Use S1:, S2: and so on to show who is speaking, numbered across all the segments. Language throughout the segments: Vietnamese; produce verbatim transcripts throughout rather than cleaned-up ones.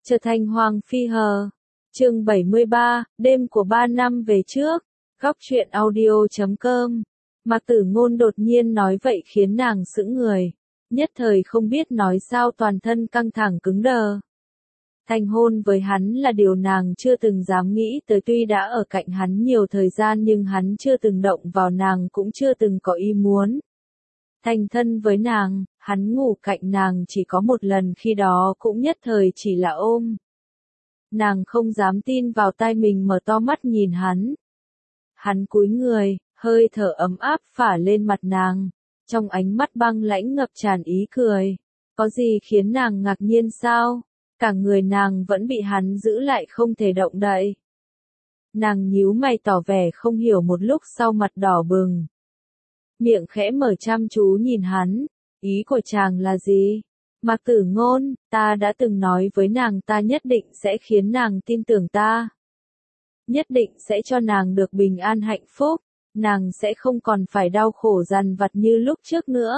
S1: Trở thành Hoàng Phi hờ. Chương bảy mươi ba, đêm của ba năm về trước. Góc truyện audio chấm com. Mạc Tử Ngôn đột nhiên nói vậy khiến nàng sững người. Nhất thời không biết nói sao, toàn thân căng thẳng cứng đờ. Thành hôn với hắn là điều nàng chưa từng dám nghĩ tới, tuy đã ở cạnh hắn nhiều thời gian nhưng hắn chưa từng động vào nàng, cũng chưa từng có ý muốn thành thân với nàng. Hắn ngủ cạnh nàng chỉ có một lần, khi đó cũng nhất thời chỉ là ôm. Nàng không dám tin vào tai mình, mở to mắt nhìn hắn. Hắn cúi người, hơi thở ấm áp phả lên mặt nàng, trong ánh mắt băng lãnh ngập tràn ý cười. Có gì khiến nàng ngạc nhiên sao? Cả người nàng vẫn bị hắn giữ lại không thể động đậy. Nàng nhíu mày tỏ vẻ không hiểu, một lúc sau mặt đỏ bừng. Miệng khẽ mở chăm chú nhìn hắn. Ý của chàng là gì? Mạc Tử Ngôn, ta đã từng nói với nàng ta nhất định sẽ khiến nàng tin tưởng ta. Nhất định sẽ cho nàng được bình an hạnh phúc. Nàng sẽ không còn phải đau khổ dằn vặt như lúc trước nữa.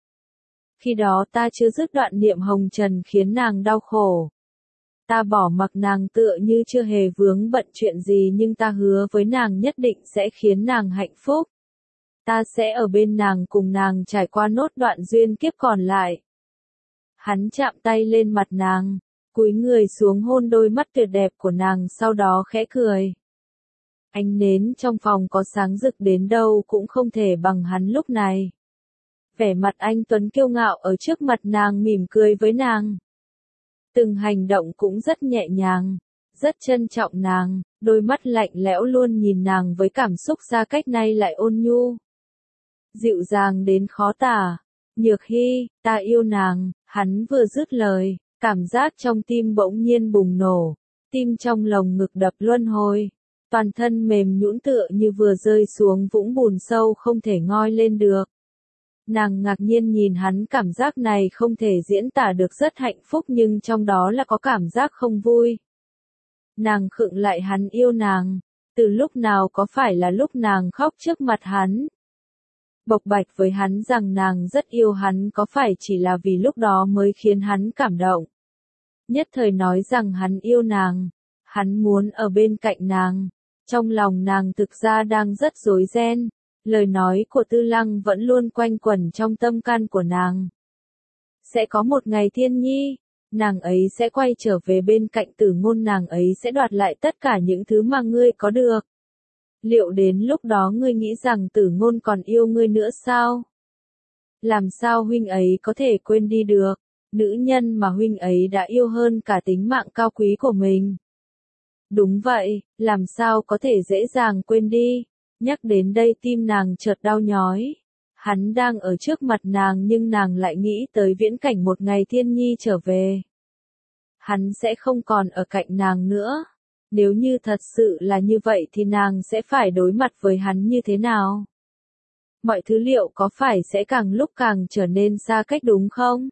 S1: Khi đó ta chưa dứt đoạn niệm hồng trần khiến nàng đau khổ. Ta bỏ mặc nàng tựa như chưa hề vướng bận chuyện gì, nhưng ta hứa với nàng nhất định sẽ khiến nàng hạnh phúc. Ta sẽ ở bên nàng, cùng nàng trải qua nốt đoạn duyên kiếp còn lại. Hắn chạm tay lên mặt nàng, cúi người xuống hôn đôi mắt tuyệt đẹp của nàng, sau đó khẽ cười. Ánh nến trong phòng có sáng rực đến đâu cũng không thể bằng hắn lúc này. Vẻ mặt anh tuấn kiêu ngạo ở trước mặt nàng, mỉm cười với nàng. Từng hành động cũng rất nhẹ nhàng, rất trân trọng nàng, đôi mắt lạnh lẽo luôn nhìn nàng với cảm xúc xa cách nay lại ôn nhu. Dịu dàng đến khó tả. Nhược Hy, ta yêu nàng. Hắn vừa dứt lời, cảm giác trong tim bỗng nhiên bùng nổ, tim trong lồng ngực đập luân hồi, toàn thân mềm nhũn tựa như vừa rơi xuống vũng bùn sâu không thể ngoi lên được. Nàng ngạc nhiên nhìn hắn, cảm giác này không thể diễn tả được, rất hạnh phúc nhưng trong đó là có cảm giác không vui. Nàng khựng lại, hắn yêu nàng, từ lúc nào? Có phải là lúc nàng khóc trước mặt hắn? Bộc bạch với hắn rằng nàng rất yêu hắn, có phải chỉ là vì lúc đó mới khiến hắn cảm động? Nhất thời nói rằng hắn yêu nàng, hắn muốn ở bên cạnh nàng. Trong lòng nàng thực ra đang rất rối ren, lời nói của Tư Lăng vẫn luôn quanh quẩn trong tâm can của nàng. Sẽ có một ngày Thiên Nhi, nàng ấy sẽ quay trở về bên cạnh Tử Ngôn, nàng ấy sẽ đoạt lại tất cả những thứ mà ngươi có được. Liệu đến lúc đó ngươi nghĩ rằng Tử Ngôn còn yêu ngươi nữa sao? Làm sao huynh ấy có thể quên đi được, nữ nhân mà huynh ấy đã yêu hơn cả tính mạng cao quý của mình? Đúng vậy, làm sao có thể dễ dàng quên đi? Nhắc đến đây tim nàng chợt đau nhói. Hắn đang ở trước mặt nàng nhưng nàng lại nghĩ tới viễn cảnh một ngày Thiên Nhi trở về. Hắn sẽ không còn ở cạnh nàng nữa. Nếu như thật sự là như vậy thì nàng sẽ phải đối mặt với hắn như thế nào? Mọi thứ liệu có phải sẽ càng lúc càng trở nên xa cách đúng không?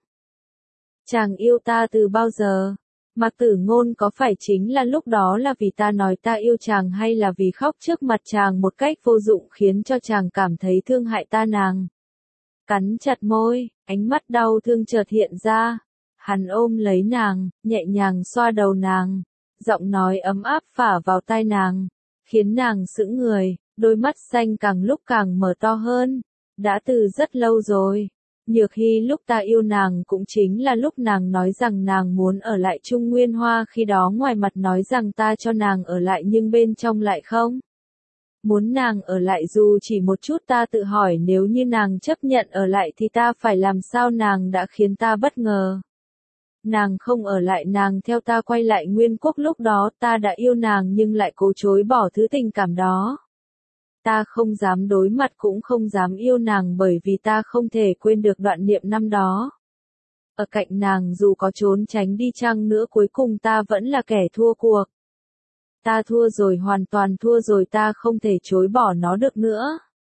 S1: Chàng yêu ta từ bao giờ? Mạc Tử Ngôn, có phải chính là lúc đó là vì ta nói ta yêu chàng, hay là vì khóc trước mặt chàng một cách vô dụng khiến cho chàng cảm thấy thương hại ta? Nàng cắn chặt môi, ánh mắt đau thương chợt hiện ra. Hắn ôm lấy nàng, nhẹ nhàng xoa đầu nàng. Giọng nói ấm áp phả vào tai nàng, khiến nàng sững người, đôi mắt xanh càng lúc càng mở to hơn. Đã từ rất lâu rồi, Nhược Hy, lúc ta yêu nàng cũng chính là lúc nàng nói rằng nàng muốn ở lại Trung Nguyên Hoa, khi đó ngoài mặt nói rằng ta cho nàng ở lại nhưng bên trong lại không muốn nàng ở lại dù chỉ một chút. Ta tự hỏi nếu như nàng chấp nhận ở lại thì ta phải làm sao? Nàng đã khiến ta bất ngờ. Nàng không ở lại, nàng theo ta quay lại Nguyên Quốc, lúc đó ta đã yêu nàng nhưng lại cố chối bỏ thứ tình cảm đó. Ta không dám đối mặt cũng không dám yêu nàng bởi vì ta không thể quên được đoạn niệm năm đó. Ở cạnh nàng dù có trốn tránh đi chăng nữa, cuối cùng ta vẫn là kẻ thua cuộc. Ta thua rồi, hoàn toàn thua rồi, ta không thể chối bỏ nó được nữa.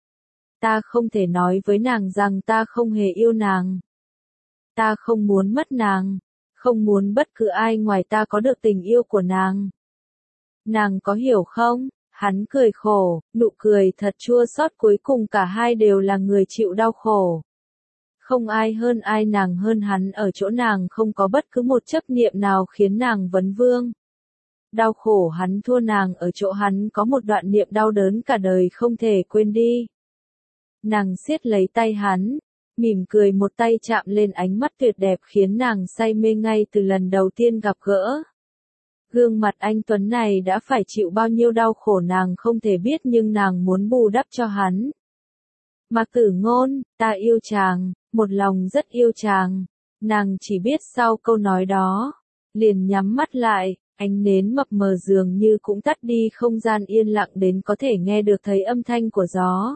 S1: Ta không thể nói với nàng rằng ta không hề yêu nàng. Ta không muốn mất nàng. Không muốn bất cứ ai ngoài ta có được tình yêu của nàng. Nàng có hiểu không? Hắn cười khổ, nụ cười thật chua xót, cuối cùng cả hai đều là người chịu đau khổ. Không ai hơn ai nàng hơn hắn, ở chỗ nàng không có bất cứ một chấp niệm nào khiến nàng vấn vương. Đau khổ hắn thua nàng, ở chỗ hắn có một đoạn niệm đau đớn cả đời không thể quên đi. Nàng siết lấy tay hắn, mỉm cười, một tay chạm lên ánh mắt tuyệt đẹp khiến nàng say mê ngay từ lần đầu tiên gặp gỡ. Gương mặt anh tuấn này đã phải chịu bao nhiêu đau khổ nàng không thể biết, nhưng nàng muốn bù đắp cho hắn. Mạc Tử Ngôn, ta yêu chàng, một lòng rất yêu chàng. Nàng chỉ biết sau câu nói đó, liền nhắm mắt lại, ánh nến mập mờ dường như cũng tắt đi, không gian yên lặng đến có thể nghe được thấy âm thanh của gió.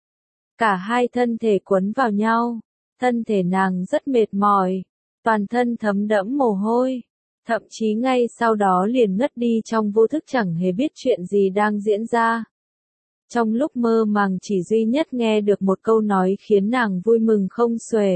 S1: Cả hai thân thể quấn vào nhau, thân thể nàng rất mệt mỏi, toàn thân thấm đẫm mồ hôi, thậm chí ngay sau đó liền ngất đi trong vô thức, chẳng hề biết chuyện gì đang diễn ra. Trong lúc mơ màng chỉ duy nhất nghe được một câu nói khiến nàng vui mừng không xuể.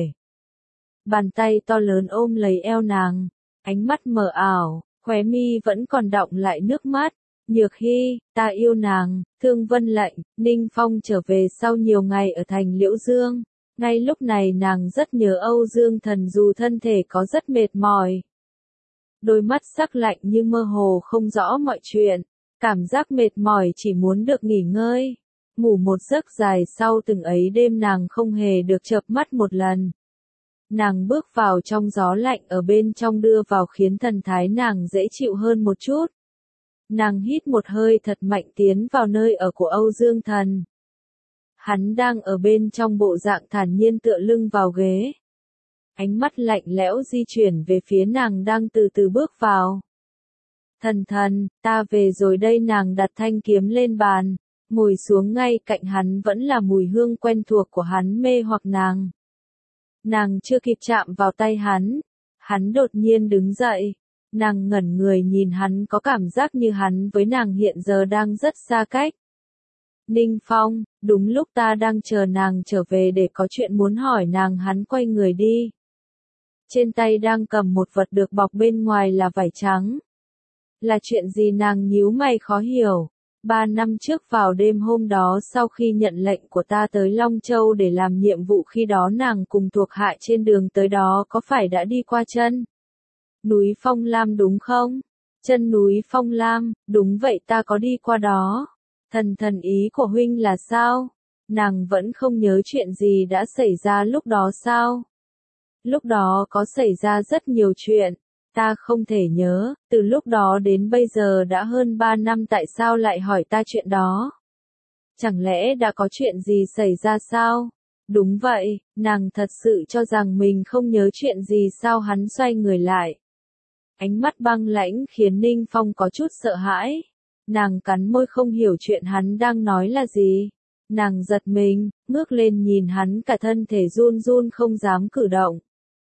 S1: Bàn tay to lớn ôm lấy eo nàng, ánh mắt mờ ảo, khóe mi vẫn còn đọng lại nước mắt. Nhược Hy, ta yêu nàng. Thương Vân lệnh, Ninh Phong trở về sau nhiều ngày ở thành Liễu Dương. Ngay lúc này nàng rất nhớ Âu Dương Thần dù thân thể có rất mệt mỏi. Đôi mắt sắc lạnh như mơ hồ không rõ mọi chuyện. Cảm giác mệt mỏi chỉ muốn được nghỉ ngơi. Ngủ một giấc dài, sau từng ấy đêm nàng không hề được chợp mắt một lần. Nàng bước vào trong gió lạnh ở bên trong đưa vào khiến thần thái nàng dễ chịu hơn một chút. Nàng hít một hơi thật mạnh tiến vào nơi ở của Âu Dương Thần. Hắn đang ở bên trong bộ dạng thản nhiên tựa lưng vào ghế. Ánh mắt lạnh lẽo di chuyển về phía nàng đang từ từ bước vào. Thần thần, ta về rồi đây. Nàng đặt thanh kiếm lên bàn, ngồi xuống ngay cạnh hắn, vẫn là mùi hương quen thuộc của hắn mê hoặc nàng. Nàng chưa kịp chạm vào tay hắn, hắn đột nhiên đứng dậy. Nàng ngẩn người nhìn hắn, có cảm giác như hắn với nàng hiện giờ đang rất xa cách. Ninh Phong, đúng lúc ta đang chờ nàng trở về để có chuyện muốn hỏi nàng. Hắn quay người đi. Trên tay đang cầm một vật được bọc bên ngoài là vải trắng. Là chuyện gì? Nàng nhíu mày khó hiểu. Ba năm trước vào đêm hôm đó, sau khi nhận lệnh của ta tới Long Châu để làm nhiệm vụ, khi đó nàng cùng thuộc hạ trên đường tới đó có phải đã đi qua chân núi Phong Lam đúng không? Chân núi Phong Lam, đúng vậy, ta có đi qua đó. Thần thần, ý của huynh là sao? Nàng vẫn không nhớ chuyện gì đã xảy ra lúc đó sao? Lúc đó có xảy ra rất nhiều chuyện. Ta không thể nhớ, từ lúc đó đến bây giờ đã hơn ba năm, tại sao lại hỏi ta chuyện đó? Chẳng lẽ đã có chuyện gì xảy ra sao? Đúng vậy, nàng thật sự cho rằng mình không nhớ chuyện gì sao? Hắn xoay người lại. Ánh mắt băng lãnh khiến Ninh Phong có chút sợ hãi. Nàng cắn môi không hiểu chuyện hắn đang nói là gì. Nàng giật mình, ngước lên nhìn hắn, cả thân thể run run không dám cử động.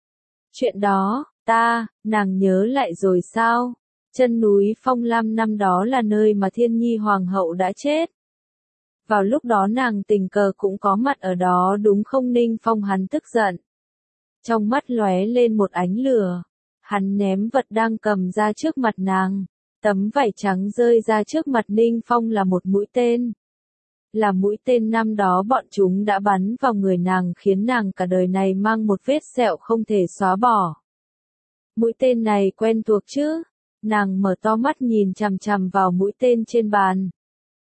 S1: Chuyện đó, ta, nàng nhớ lại rồi sao? Chân núi Phong Lam năm đó là nơi mà Thiên Nhi Hoàng hậu đã chết. Vào lúc đó nàng tình cờ cũng có mặt ở đó đúng không? Ninh Phong hắn tức giận. Trong mắt lóe lên một ánh lửa. Hắn ném vật đang cầm ra trước mặt nàng. Tấm vải trắng rơi ra trước mặt Ninh Phong là một mũi tên. Là mũi tên năm đó bọn chúng đã bắn vào người nàng, khiến nàng cả đời này mang một vết sẹo không thể xóa bỏ. Mũi tên này quen thuộc chứ? Nàng mở to mắt nhìn chằm chằm vào mũi tên trên bàn.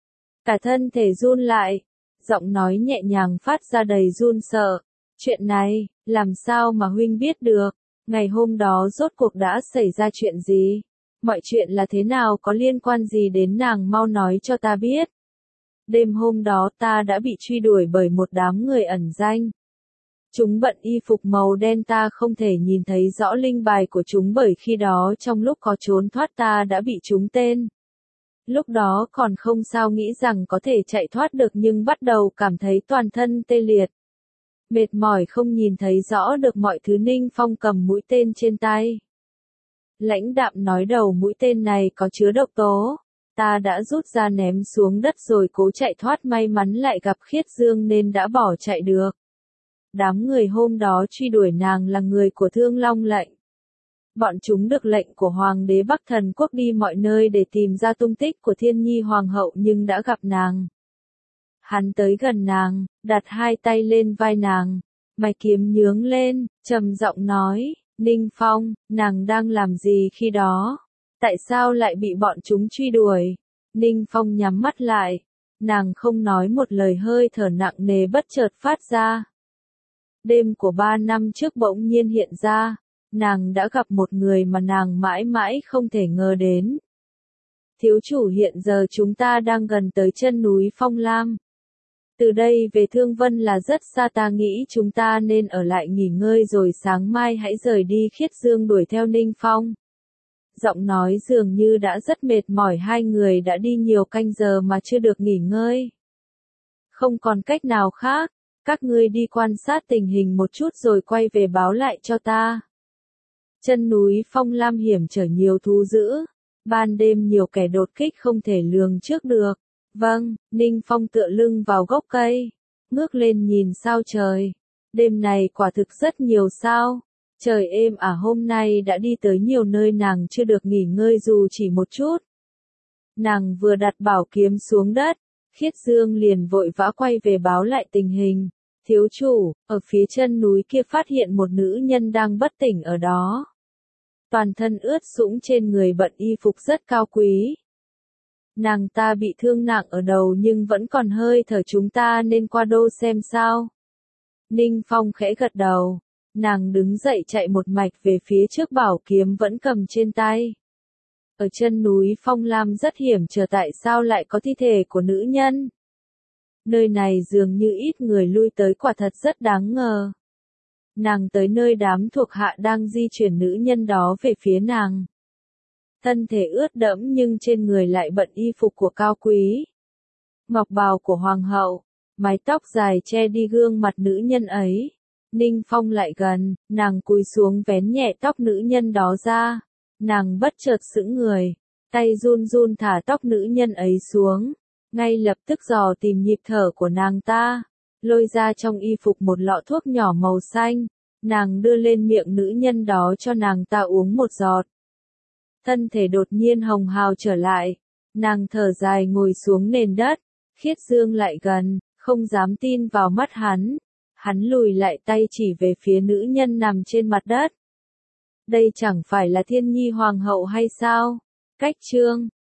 S1: Cả thân thể run lại, giọng nói nhẹ nhàng phát ra đầy run sợ. Chuyện này, làm sao mà huynh biết được? Ngày hôm đó rốt cuộc đã xảy ra chuyện gì? Mọi chuyện là thế nào, có liên quan gì đến nàng, mau nói cho ta biết. Đêm hôm đó ta đã bị truy đuổi bởi một đám người ẩn danh. Chúng bận y phục màu đen, ta không thể nhìn thấy rõ linh bài của chúng bởi khi đó trong lúc có trốn thoát ta đã bị trúng tên. Lúc đó còn không sao nghĩ rằng có thể chạy thoát được, nhưng bắt đầu cảm thấy toàn thân tê liệt. Mệt mỏi không nhìn thấy rõ được mọi thứ. Ninh Phong cầm mũi tên trên tay. Lãnh đạm nói, đầu mũi tên này có chứa độc tố. Ta đã rút ra ném xuống đất rồi cố chạy thoát, may mắn lại gặp Khiết Dương nên đã bỏ chạy được. Đám người hôm đó truy đuổi nàng là người của Thương Long lệnh. Bọn chúng được lệnh của Hoàng đế Bắc Thần Quốc đi mọi nơi để tìm ra tung tích của Thiên Nhi Hoàng hậu, nhưng đã gặp nàng. Hắn tới gần nàng, đặt hai tay lên vai nàng, Mày kiếm nhướng lên, trầm giọng nói, Ninh Phong, nàng đang làm gì khi đó? Tại sao lại bị bọn chúng truy đuổi? Ninh Phong nhắm mắt lại, nàng không nói một lời, hơi thở nặng nề bất chợt phát ra. Đêm của ba năm trước bỗng nhiên hiện ra, nàng đã gặp một người mà nàng mãi mãi không thể ngờ đến. Thiếu chủ, hiện giờ chúng ta đang gần tới chân núi Phong Lam. Từ đây về Thương Vân là rất xa, ta nghĩ chúng ta nên ở lại nghỉ ngơi rồi sáng mai hãy rời đi. Khiết Dương đuổi theo Ninh Phong. Giọng nói dường như đã rất mệt mỏi, hai người đã đi nhiều canh giờ mà chưa được nghỉ ngơi. Không còn cách nào khác, các ngươi đi quan sát tình hình một chút rồi quay về báo lại cho ta. Chân núi Phong Lam hiểm trở, nhiều thú dữ. Ban đêm nhiều kẻ đột kích không thể lường trước được. Vâng, Ninh Phong tựa lưng vào gốc cây, ngước lên nhìn sao trời. Đêm này quả thực rất nhiều sao. Trời êm ả, hôm nay đã đi tới nhiều nơi, nàng chưa được nghỉ ngơi dù chỉ một chút. Nàng vừa đặt bảo kiếm xuống đất, Khiết Dương liền vội vã quay về báo lại tình hình. Thiếu chủ, ở phía chân núi kia phát hiện một nữ nhân đang bất tỉnh ở đó. Toàn thân ướt sũng, trên người bận y phục rất cao quý. Nàng ta bị thương nặng ở đầu nhưng vẫn còn hơi thở, chúng ta nên qua đô xem sao. Ninh Phong khẽ gật đầu. Nàng đứng dậy chạy một mạch về phía trước, bảo kiếm vẫn cầm trên tay. Ở chân núi Phong Lam rất hiểm trở, tại sao lại có thi thể của nữ nhân? Nơi này dường như ít người lui tới, quả thật rất đáng ngờ. Nàng tới nơi đám thuộc hạ đang di chuyển nữ nhân đó về phía nàng. Thân thể ướt đẫm nhưng trên người lại bận y phục của cao quý. Ngọc bào của hoàng hậu, mái tóc dài che đi gương mặt nữ nhân ấy. Ninh Phong lại gần, nàng cúi xuống vén nhẹ tóc nữ nhân đó ra. Nàng bất chợt sững người, tay run run thả tóc nữ nhân ấy xuống. Ngay lập tức dò tìm nhịp thở của nàng ta, lôi ra trong y phục một lọ thuốc nhỏ màu xanh. Nàng đưa lên miệng nữ nhân đó cho nàng ta uống một giọt. Thân thể đột nhiên hồng hào trở lại, nàng thở dài ngồi xuống nền đất. Khiết Dương lại gần, không dám tin vào mắt hắn. Hắn lùi lại, tay chỉ về phía nữ nhân nằm trên mặt đất. Đây chẳng phải là Thiên Nhi Hoàng hậu hay sao? Cách chương